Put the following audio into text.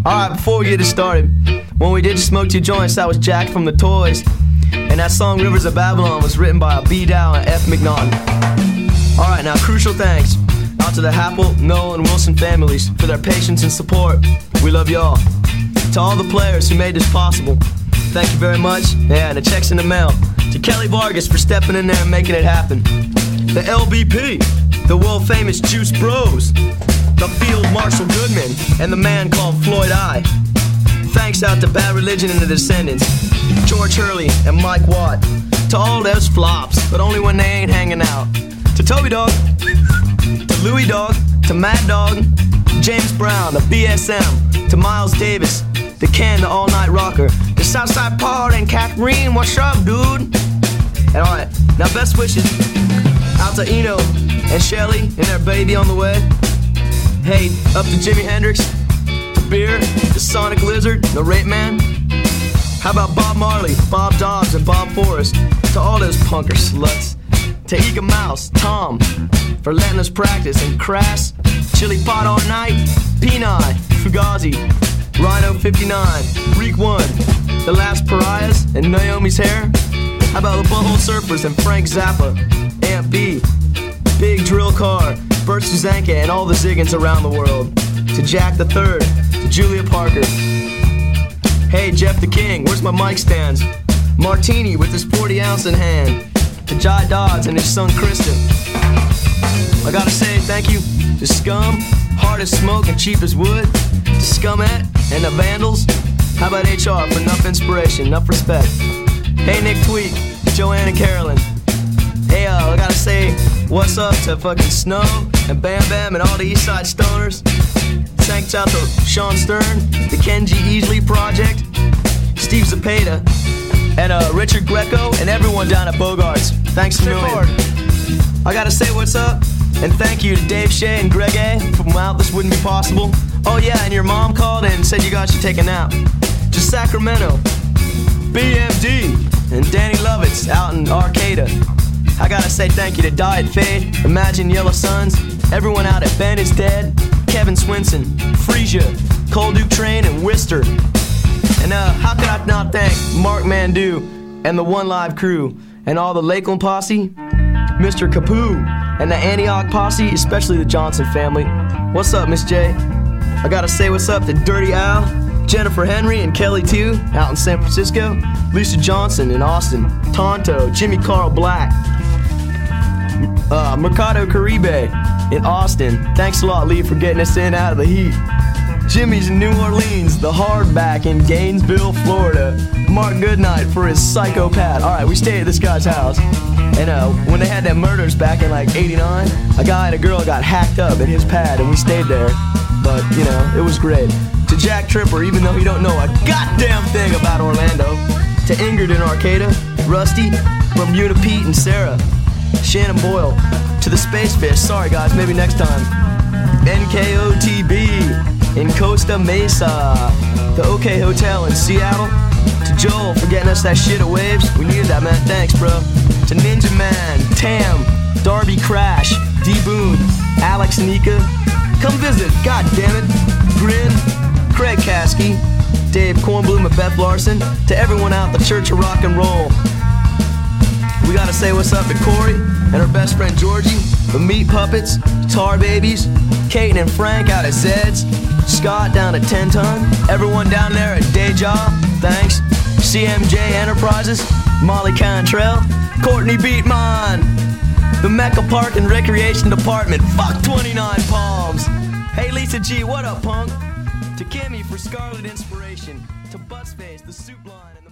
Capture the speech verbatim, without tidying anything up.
Alright, before we get it started, when we did Smoke Two Joints, that was Jack from the Toys. And that song Rivers of Babylon was written by B. Dow and F. McNaughton. Alright, now crucial thanks out to the Happel, Noel, and Wilson families for their patience and support. We love y'all. To all the players who made this possible, thank you very much. Yeah, and the check's in the mail. To Kelly Vargas for stepping in there and making it happen. The L B P, the world famous Juice Bros, the Field Marshal Goodman, and the man called Floyd I. Thanks out to Bad Religion and the Descendants, George Hurley and Mike Watt. To all those flops, but only when they ain't hanging out. To Toby Dog, to Louie Dog, to Mad Dog, James Brown, the B S M, to Miles Davis, the Ken, the All Night Rocker, the Southside Paul and Catherine, what's up, dude? And alright, now best wishes out to Eno and Shelly and their baby on the way. Hey, up to Jimi Hendrix, to Beer, the Sonic Lizard, the Rape Man. How about Bob Marley, Bob Dobbs, and Bob Forrest? To all those punker sluts. To Eka Mouse, Tom, for letting us practice. And Crass, Chili Pot All Night, Peni, Fugazi, Rhino fifty-nine, Reek One, The Last Pariahs, and Naomi's Hair. How about the Butthole Surfers and Frank Zappa, Amp B, Big Drill Car, Bert Suzanka, and all the Ziggins around the world. To Jack the Third, to Julia Parker. Hey, Jeff the King, where's my mic stands? Martini with his forty ounce in hand. To Jai Dodds and his son Kristen. I gotta say thank you to Scum, Hard as Smoke and Cheap as Wood. To Scumette and the Vandals. How about H R for enough inspiration, enough respect? Hey, Nick Tweet, Joanne and Carolyn. Hey, uh, I gotta say what's up to fucking Snow and Bam Bam and all the Eastside Stoners. Thanks out to Sean Stern, the Kenji Easley Project, Steve Zapata, and uh, Richard Greco, and everyone down at Bogarts. Thanks a million. I gotta say what's up, and thank you to Dave Shea and Greg A. From out, this wouldn't be possible. Oh yeah, and your mom called and said you guys should take a nap. To Sacramento, B M D, and Danny Lovitz out in Arcata. I gotta say thank you to Diet Fade, Imagine Yellow Suns, everyone out at Ben is Dead, Kevin Swinson, Frisia, Cold Duke Train, and Wister. And uh, how could I not thank Mark Mandu and the One Live crew, and all the Lakeland posse, Mister Capoo, and the Antioch posse, especially the Johnson family. What's up, Miss J? I gotta say what's up to Dirty Al, Jennifer Henry and Kelly too, out in San Francisco, Lisa Johnson in Austin, Tonto, Jimmy Carl Black, uh, Mercado Caribe in Austin. Thanks a lot, Lee, for getting us in out of the heat. Jimmy's in New Orleans, the Hardback in Gainesville, Florida. Mark Goodnight for his psychopath. Alright, we stayed at this guy's house. And uh, when they had them murders back in like eighty-nine, a guy and a girl got hacked up in his pad and we stayed there. But, you know, it was great. To Jack Tripper, even though he don't know a goddamn thing about Orlando. To Ingrid in Arcata, Rusty, Bermuda Pete and Sarah, Shannon Boyle. To the Space Fish, sorry guys, maybe next time. N K O T B in Costa Mesa. The OK Hotel in Seattle. To Joel for getting us that shit at Waves. We needed that, man. Thanks, bro. To Ninja Man, Tam, Darby Crash, D-Boon, Alex Nika. Come visit, god damn it. Grin, Craig Kasky, Dave Kornblum and Beth Larson. To everyone out at the Church of Rock and Roll. We gotta say what's up to Corey and her best friend Georgie, the Meat Puppets, Tar Babies, Kate and Frank out at Zed's, Scott down at ten ton, everyone down there at Day Job, thanks, C M J Enterprises, Molly Cantrell, Courtney Beatmon, the Mecca Park and Recreation Department, fuck twenty-nine Palms. Hey Lisa G, what up, punk? To Kimmy for Scarlet Inspiration, to Buttsface, the Soup Line, and